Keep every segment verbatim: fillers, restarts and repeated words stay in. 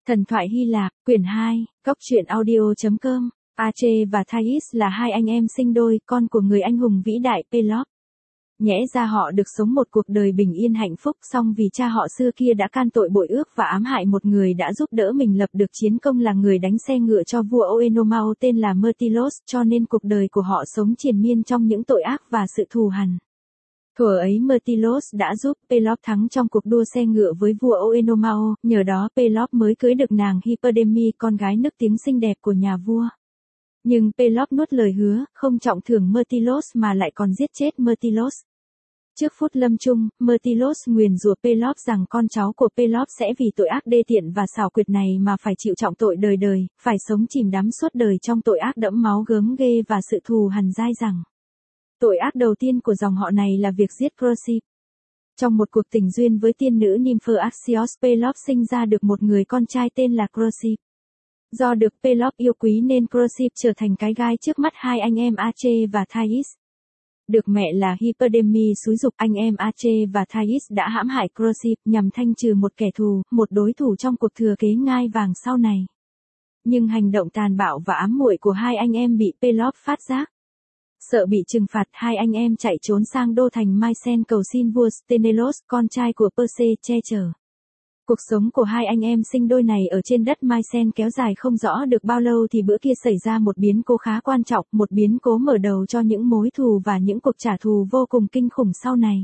Thần thoại Hy Lạp, quyển hai, góc truyện audio chấm com. Ache và Thais là hai anh em sinh đôi, con của người anh hùng vĩ đại Pelops. Nhẽ ra họ được sống một cuộc đời bình yên hạnh phúc, song vì cha họ xưa kia đã can tội bội ước và ám hại một người đã giúp đỡ mình lập được chiến công là người đánh xe ngựa cho vua Oenomao tên là Myrtilos, cho nên cuộc đời của họ sống triền miên trong những tội ác và sự thù hằn. Thuở ấy Myrtilos đã giúp Pelops thắng trong cuộc đua xe ngựa với vua Oenomao, nhờ đó Pelops mới cưới được nàng Hippodamie, con gái nức tiếng xinh đẹp của nhà vua. Nhưng Pelops nuốt lời hứa, không trọng thưởng Myrtilos mà lại còn giết chết Myrtilos. Trước phút lâm chung, Myrtilos nguyền rủa Pelops rằng con cháu của Pelops sẽ vì tội ác đê tiện và xảo quyệt này mà phải chịu trọng tội đời đời, phải sống chìm đắm suốt đời trong tội ác đẫm máu gớm ghê và sự thù hằn dai dẳng. Tội ác đầu tiên của dòng họ này là việc giết Chryseis. Trong một cuộc tình duyên với tiên nữ Nymphe Axios, Pelops sinh ra được một người con trai tên là Chryseis. Do được Pelops yêu quý nên Chryseis trở thành cái gai trước mắt hai anh em Ache và Thais. Được mẹ là Hippodamie xúi giục, anh em Ache và Thais đã hãm hại Chryseis nhằm thanh trừ một kẻ thù, một đối thủ trong cuộc thừa kế ngai vàng sau này. Nhưng hành động tàn bạo và ám muội của hai anh em bị Pelops phát giác. Sợ bị trừng phạt, hai anh em chạy trốn sang đô thành Mycen cầu xin vua Sthenelus, con trai của Perse, che chở. Cuộc sống của hai anh em sinh đôi này ở trên đất Mycen kéo dài không rõ được bao lâu thì bữa kia xảy ra một biến cố khá quan trọng, một biến cố mở đầu cho những mối thù và những cuộc trả thù vô cùng kinh khủng sau này.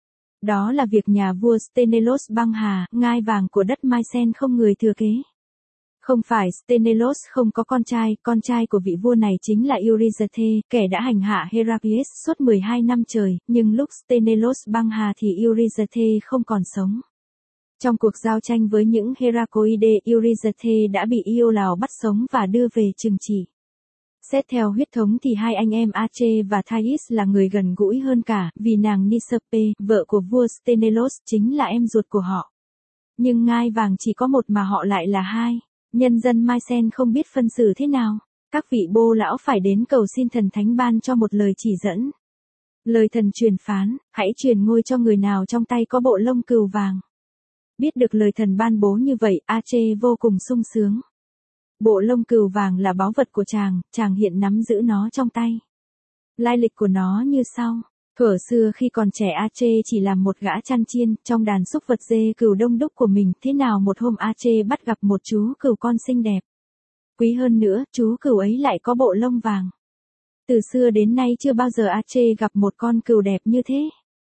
Đó là việc nhà vua Sthenelus băng hà, ngai vàng của đất Mycen không người thừa kế. Không phải Sthenelus không có con trai, con trai của vị vua này chính là Eurysathe, kẻ đã hành hạ Heraclius suốt mười hai năm trời, nhưng lúc Sthenelus băng hà thì Eurysathe không còn sống. Trong cuộc giao tranh với những Heracroide, Eurysathe đã bị Iolao bắt sống và đưa về trừng trị. Xét theo huyết thống thì hai anh em Ache và Thais là người gần gũi hơn cả, vì nàng Nicepe, vợ của vua Sthenelus, chính là em ruột của họ. Nhưng ngai vàng chỉ có một mà họ lại là hai. Nhân dân Mycen không biết phân xử thế nào. Các vị bô lão phải đến cầu xin thần thánh ban cho một lời chỉ dẫn. Lời thần truyền phán, hãy truyền ngôi cho người nào trong tay có bộ lông cừu vàng. Biết được lời thần ban bố như vậy, Ache vô cùng sung sướng. Bộ lông cừu vàng là báu vật của chàng, chàng hiện nắm giữ nó trong tay. Lai lịch của nó như sau. Thuở xưa khi còn trẻ Ache chỉ làm một gã chăn chiên, trong đàn súc vật dê cừu đông đúc của mình, thế nào một hôm Ache bắt gặp một chú cừu con xinh đẹp. Quý hơn nữa, chú cừu ấy lại có bộ lông vàng. Từ xưa đến nay chưa bao giờ Ache gặp một con cừu đẹp như thế.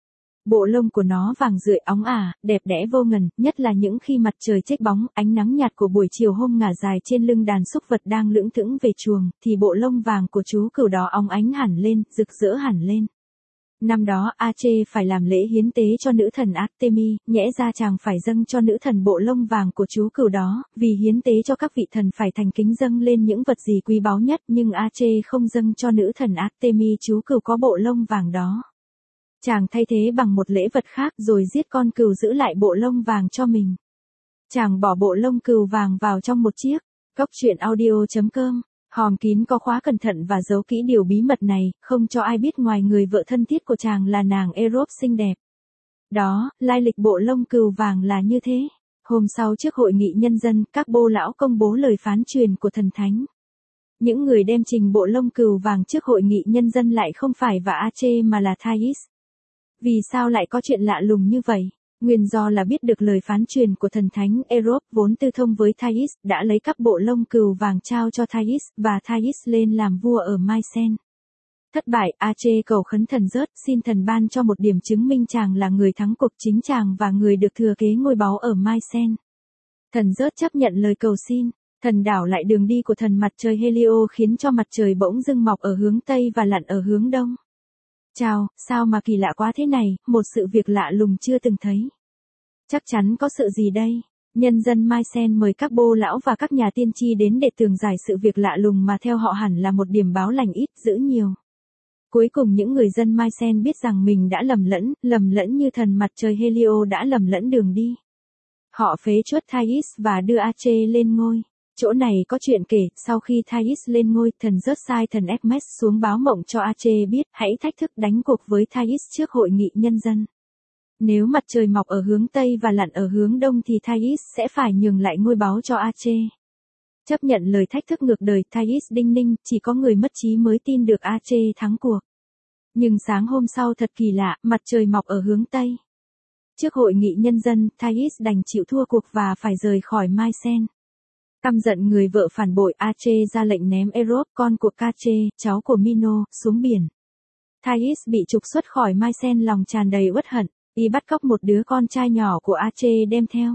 Bộ lông của nó vàng rượi óng ả, đẹp đẽ vô ngần, nhất là những khi mặt trời chếch bóng, ánh nắng nhạt của buổi chiều hôm ngả dài trên lưng đàn súc vật đang lững thững về chuồng, thì bộ lông vàng của chú cừu đó óng ánh hẳn lên, rực rỡ hẳn lên. Năm đó Ache phải làm lễ hiến tế cho nữ thần Artemis, nhẽ ra chàng phải dâng cho nữ thần bộ lông vàng của chú cừu đó, vì hiến tế cho các vị thần phải thành kính dâng lên những vật gì quý báu nhất, nhưng Ache không dâng cho nữ thần Artemis chú cừu có bộ lông vàng đó. Chàng thay thế bằng một lễ vật khác rồi giết con cừu giữ lại bộ lông vàng cho mình. Chàng bỏ bộ lông cừu vàng vào trong một chiếc góc truyện audio chấm com. Hòm kín có khóa cẩn thận và giấu kỹ điều bí mật này, không cho ai biết ngoài người vợ thân thiết của chàng là nàng Eros xinh đẹp. Đó, lai lịch bộ lông cừu vàng là như thế. Hôm sau trước hội nghị nhân dân, các bô lão công bố lời phán truyền của thần thánh. Những người đem trình bộ lông cừu vàng trước hội nghị nhân dân lại không phải và Ache mà là Thais. Vì sao lại có chuyện lạ lùng như vậy? Nguyên do là biết được lời phán truyền của thần thánh Eros vốn tư thông với Thais, đã lấy cắp bộ lông cừu vàng trao cho Thais, và Thais lên làm vua ở Mycen. Thất bại, Ache cầu khấn thần Zeus xin thần ban cho một điểm chứng minh chàng là người thắng cuộc, chính chàng và người được thừa kế ngôi báu ở Mycen. Thần Zeus chấp nhận lời cầu xin. Thần đảo lại đường đi của thần mặt trời Helio khiến cho mặt trời bỗng dưng mọc ở hướng Tây và lặn ở hướng Đông. Chào, sao mà kỳ lạ quá thế này, một sự việc lạ lùng chưa từng thấy. Chắc chắn có sự gì đây? Nhân dân Mycen mời các bô lão và các nhà tiên tri đến để tường giải sự việc lạ lùng mà theo họ hẳn là một điểm báo lành ít, dữ nhiều. Cuối cùng những người dân Mycen biết rằng mình đã lầm lẫn, lầm lẫn như thần mặt trời Helio đã lầm lẫn đường đi. Họ phế truất Thais và đưa Ache lên ngôi. Chỗ này có chuyện kể, sau khi Thais lên ngôi, thần Zeus sai thần Hermes xuống báo mộng cho Ache biết, hãy thách thức đánh cuộc với Thais trước hội nghị nhân dân. Nếu mặt trời mọc ở hướng Tây và lặn ở hướng Đông thì Thais sẽ phải nhường lại ngôi báu cho Ache. Chấp nhận lời thách thức ngược đời, Thais đinh ninh, chỉ có người mất trí mới tin được Ache thắng cuộc. Nhưng sáng hôm sau thật kỳ lạ, mặt trời mọc ở hướng Tây. Trước hội nghị nhân dân, Thais đành chịu thua cuộc và phải rời khỏi Mycen. Căm giận người vợ phản bội, Ache ra lệnh ném Erop, con của Cache, cháu của Mino, xuống biển. Thais bị trục xuất khỏi Mycen lòng tràn đầy uất hận, y bắt cóc một đứa con trai nhỏ của Ache đem theo.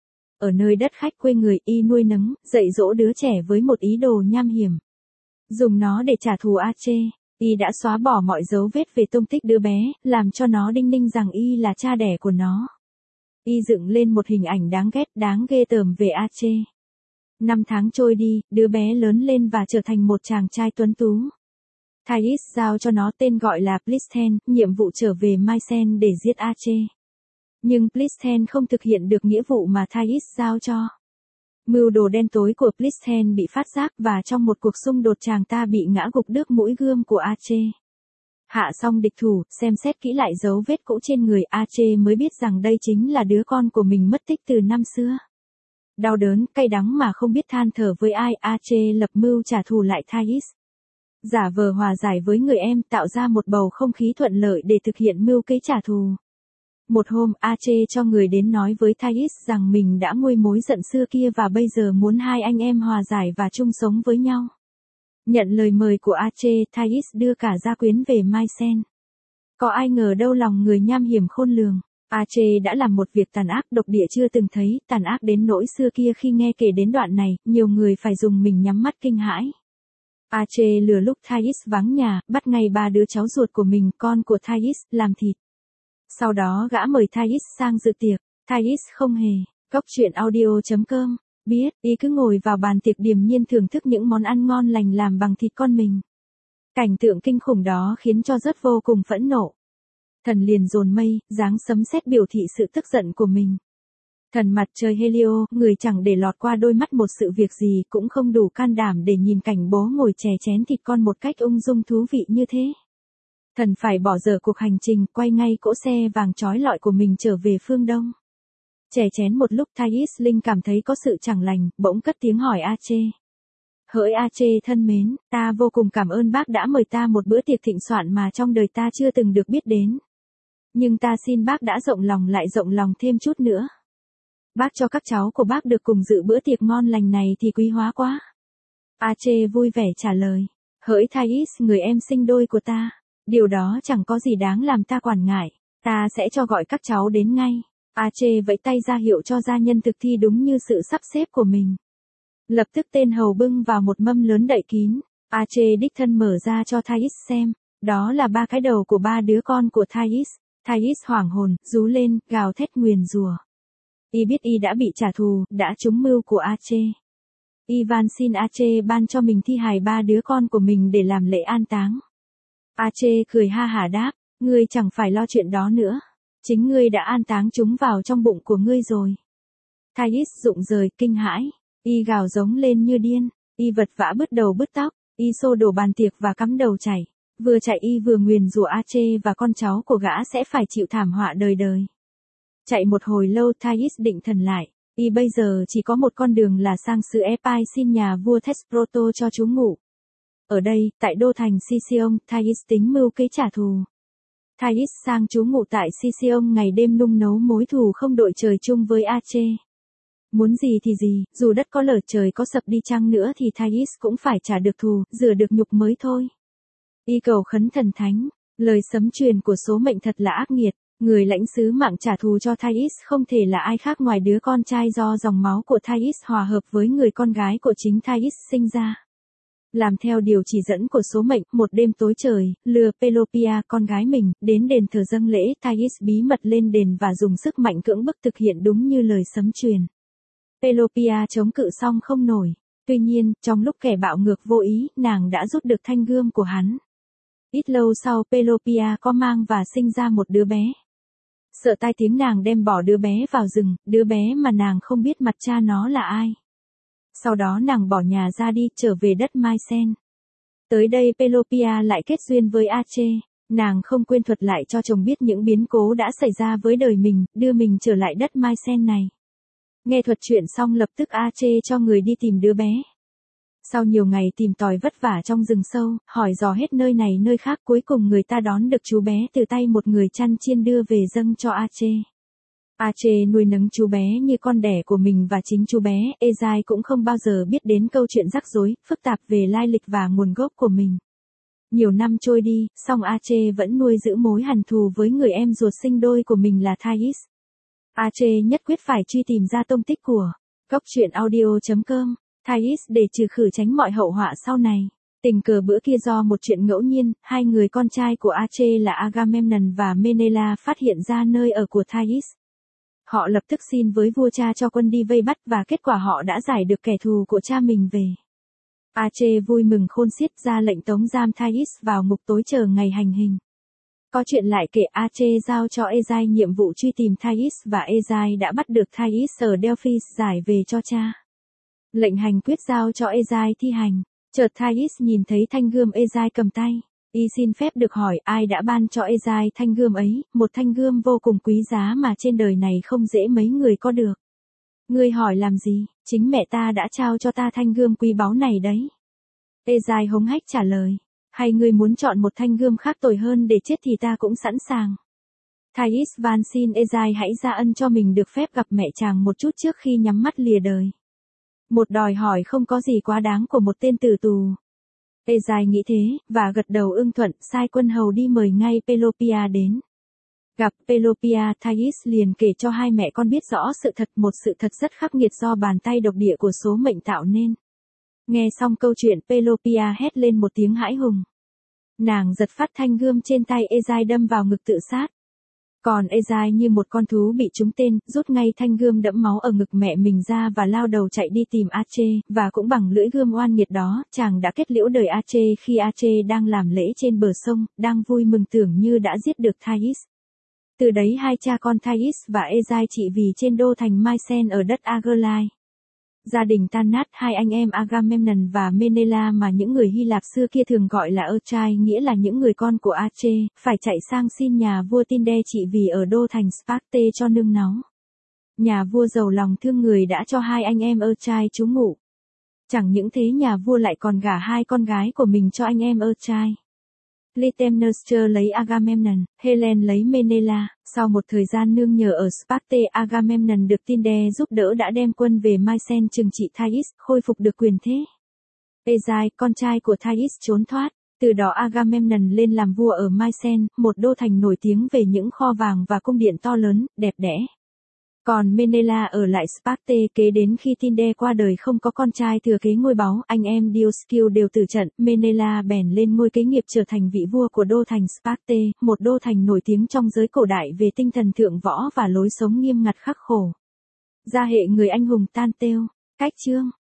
Ở nơi đất khách quê người, y nuôi nấng, dạy dỗ đứa trẻ với một ý đồ nham hiểm. Dùng nó để trả thù Ache, y đã xóa bỏ mọi dấu vết về tung tích đứa bé, làm cho nó đinh ninh rằng y là cha đẻ của nó. Y dựng lên một hình ảnh đáng ghét, đáng ghê tởm về Ache. Năm tháng trôi đi, đứa bé lớn lên và trở thành một chàng trai tuấn tú. Thais giao cho nó tên gọi là Plisten, nhiệm vụ trở về Mycen để giết Ache. Nhưng Plisten không thực hiện được nghĩa vụ mà Thais giao cho. Mưu đồ đen tối của Plisten bị phát giác và trong một cuộc xung đột chàng ta bị ngã gục đước mũi gươm của Ache. Hạ xong địch thủ, xem xét kỹ lại dấu vết cũ trên người Ache mới biết rằng đây chính là đứa con của mình mất tích từ năm xưa. Đau đớn, cay đắng mà không biết than thở với ai, Ache lập mưu trả thù lại Thais. Giả vờ hòa giải với người em, tạo ra một bầu không khí thuận lợi để thực hiện mưu kế trả thù. Một hôm, Ache cho người đến nói với Thais rằng mình đã nguôi mối giận xưa kia và bây giờ muốn hai anh em hòa giải và chung sống với nhau. Nhận lời mời của Ache, Thais đưa cả gia quyến về Mycen. Có ai ngờ đâu lòng người nham hiểm khôn lường. Ache đã làm một việc tàn ác độc địa chưa từng thấy, tàn ác đến nỗi xưa kia khi nghe kể đến đoạn này, nhiều người phải dùng mình nhắm mắt kinh hãi. Ache lừa lúc Thais vắng nhà, bắt ngay ba đứa cháu ruột của mình, con của Thais, làm thịt. Sau đó gã mời Thais sang dự tiệc, Thais không hề. Cốc truyện audio chấm com, biết, y cứ ngồi vào bàn tiệc điềm nhiên thưởng thức những món ăn ngon lành làm bằng thịt con mình. Cảnh tượng kinh khủng đó khiến cho rất vô cùng phẫn nộ. Thần liền dồn mây, giáng sấm sét biểu thị sự tức giận của mình. Thần mặt trời Helio, người chẳng để lọt qua đôi mắt một sự việc gì, cũng không đủ can đảm để nhìn cảnh bố ngồi chè chén thịt con một cách ung dung thú vị như thế. Thần phải bỏ dở cuộc hành trình, quay ngay cỗ xe vàng trói lọi của mình trở về phương Đông. Chè chén một lúc, Thais Linh cảm thấy có sự chẳng lành, bỗng cất tiếng hỏi Ache. Hỡi Ache thân mến, ta vô cùng cảm ơn bác đã mời ta một bữa tiệc thịnh soạn mà trong đời ta chưa từng được biết đến. Nhưng ta xin bác đã rộng lòng lại rộng lòng thêm chút nữa. Bác cho các cháu của bác được cùng dự bữa tiệc ngon lành này thì quý hóa quá. Ache vui vẻ trả lời. Hỡi Thais, người em sinh đôi của ta. Điều đó chẳng có gì đáng làm ta quản ngại. Ta sẽ cho gọi các cháu đến ngay. Ache vẫy tay ra hiệu cho gia nhân thực thi đúng như sự sắp xếp của mình. Lập tức tên hầu bưng vào một mâm lớn đậy kín. Ache đích thân mở ra cho Thais xem. Đó là ba cái đầu của ba đứa con của Thais. Thais hoảng hồn, rú lên, gào thét nguyền rủa. Y biết y đã bị trả thù, đã trúng mưu của Ache. Y van xin Ache ban cho mình thi hài ba đứa con của mình để làm lễ an táng. Ache cười ha hả đáp, ngươi chẳng phải lo chuyện đó nữa. Chính ngươi đã an táng chúng vào trong bụng của ngươi rồi. Thais rụng rời, kinh hãi. Y gào giống lên như điên. Y vật vã bứt đầu bứt tóc. Y xô đổ bàn tiệc và cắm đầu chạy. Vừa chạy y vừa nguyền rủa Ache và con cháu của gã sẽ phải chịu thảm họa đời đời. Chạy một hồi lâu, Thais định thần lại. Y bây giờ chỉ có một con đường là sang xứ Epai xin nhà vua Thesproto cho trú ngụ. Ở đây, tại đô thành Sicyon, Thais tính mưu kế trả thù. Thais sang trú ngụ tại Sicyon ngày đêm nung nấu mối thù không đội trời chung với Ache. Muốn gì thì gì, dù đất có lở trời có sập đi chăng nữa thì Thais cũng phải trả được thù, rửa được nhục mới thôi. Y cầu khấn thần thánh, lời sấm truyền của số mệnh thật là ác nghiệt. Người lãnh sứ mạng trả thù cho Thais không thể là ai khác ngoài đứa con trai do dòng máu của Thais hòa hợp với người con gái của chính Thais sinh ra. Làm theo điều chỉ dẫn của số mệnh, một đêm tối trời, lừa Pelopia con gái mình, đến đền thờ dâng lễ, Thais bí mật lên đền và dùng sức mạnh cưỡng bức thực hiện đúng như lời sấm truyền. Pelopia chống cự xong không nổi. Tuy nhiên, trong lúc kẻ bạo ngược vô ý, nàng đã rút được thanh gươm của hắn. Ít lâu sau Pelopia có mang và sinh ra một đứa bé. Sợ tai tiếng nàng đem bỏ đứa bé vào rừng, đứa bé mà nàng không biết mặt cha nó là ai. Sau đó nàng bỏ nhà ra đi, trở về đất Mycen. Tới đây Pelopia lại kết duyên với Ache. Nàng không quên thuật lại cho chồng biết những biến cố đã xảy ra với đời mình, đưa mình trở lại đất Mycen này. Nghe thuật chuyện xong lập tức Archer cho người đi tìm đứa bé. Sau nhiều ngày tìm tòi vất vả trong rừng sâu, hỏi dò hết nơi này nơi khác, cuối cùng người ta đón được chú bé từ tay một người chăn chiên đưa về dâng cho Archer. Archer nuôi nấng chú bé như con đẻ của mình và chính chú bé, Ezai cũng không bao giờ biết đến câu chuyện rắc rối, phức tạp về lai lịch và nguồn gốc của mình. Nhiều năm trôi đi, song Archer vẫn nuôi giữ mối hằn thù với người em ruột sinh đôi của mình là Thais. Archer nhất quyết phải truy tìm ra tông tích của Cốc truyện audio chấm com, Thais để trừ khử tránh mọi hậu họa sau này. Tình cờ bữa kia do một chuyện ngẫu nhiên, hai người con trai của Archer là Agamemnon và Menela phát hiện ra nơi ở của Thais. Họ lập tức xin với vua cha cho quân đi vây bắt và kết quả họ đã giải được kẻ thù của cha mình về. Archer vui mừng khôn xiết ra lệnh tống giam Thais vào ngục tối chờ ngày hành hình. Có chuyện lại kể, Archer giao cho Ezai nhiệm vụ truy tìm Thais và Ezai đã bắt được Thais ở Delphis giải về cho cha. Lệnh hành quyết giao cho Ezai thi hành. Chợt Thais nhìn thấy thanh gươm Ezai cầm tay. Y xin phép được hỏi ai đã ban cho Ezai thanh gươm ấy, một thanh gươm vô cùng quý giá mà trên đời này không dễ mấy người có được. Ngươi hỏi làm gì, chính mẹ ta đã trao cho ta thanh gươm quý báu này đấy. Ezai hống hách trả lời. Hay ngươi muốn chọn một thanh gươm khác tồi hơn để chết thì ta cũng sẵn sàng. Thais van xin Ezai hãy ra ân cho mình được phép gặp mẹ chàng một chút trước khi nhắm mắt lìa đời. Một đòi hỏi không có gì quá đáng của một tên tử tù. Ezai nghĩ thế, và gật đầu ưng thuận, sai quân hầu đi mời ngay Pelopia đến. Gặp Pelopia, Thais liền kể cho hai mẹ con biết rõ sự thật, một sự thật rất khắc nghiệt do bàn tay độc địa của số mệnh tạo nên. Nghe xong câu chuyện, Pelopia hét lên một tiếng hãi hùng. Nàng giật phát thanh gươm trên tay Ezai đâm vào ngực tự sát. Còn Ezai như một con thú bị trúng tên, rút ngay thanh gươm đẫm máu ở ngực mẹ mình ra và lao đầu chạy đi tìm Archer, và cũng bằng lưỡi gươm oan nghiệt đó, chàng đã kết liễu đời Archer khi Archer đang làm lễ trên bờ sông, đang vui mừng tưởng như đã giết được Thais. Từ đấy hai cha con Thais và Ezai trị vì trên đô thành Mycen ở đất Argilai. Gia đình tan nát, hai anh em Agamemnon và Menela mà những người Hy Lạp xưa kia thường gọi là Erchai, nghĩa là những người con của Archer, phải chạy sang xin nhà vua Tinde trị vì ở đô thành Sparta cho nương náu. Nhà vua giàu lòng thương người đã cho hai anh em Erchai trú ngụ. Chẳng những thế, nhà vua lại còn gả hai con gái của mình cho anh em Erchai. Clytemnestra lấy Agamemnon, Helen lấy Menela. Sau một thời gian nương nhờ ở Sparta, Agamemnon được Tinde giúp đỡ đã đem quân về Mycen trừng trị Thais, khôi phục được quyền thế. Ezai, con trai của Thais trốn thoát. Từ đó Agamemnon lên làm vua ở Mycen, một đô thành nổi tiếng về những kho vàng và cung điện to lớn, đẹp đẽ. Còn Menela ở lại Sparta, kế đến khi Tinde qua đời không có con trai thừa kế ngôi báu, anh em Dioscure đều tử trận, Menela bèn lên ngôi kế nghiệp trở thành vị vua của đô thành Sparta, một đô thành nổi tiếng trong giới cổ đại về tinh thần thượng võ và lối sống nghiêm ngặt khắc khổ. Gia hệ người anh hùng tan têu. Cách chương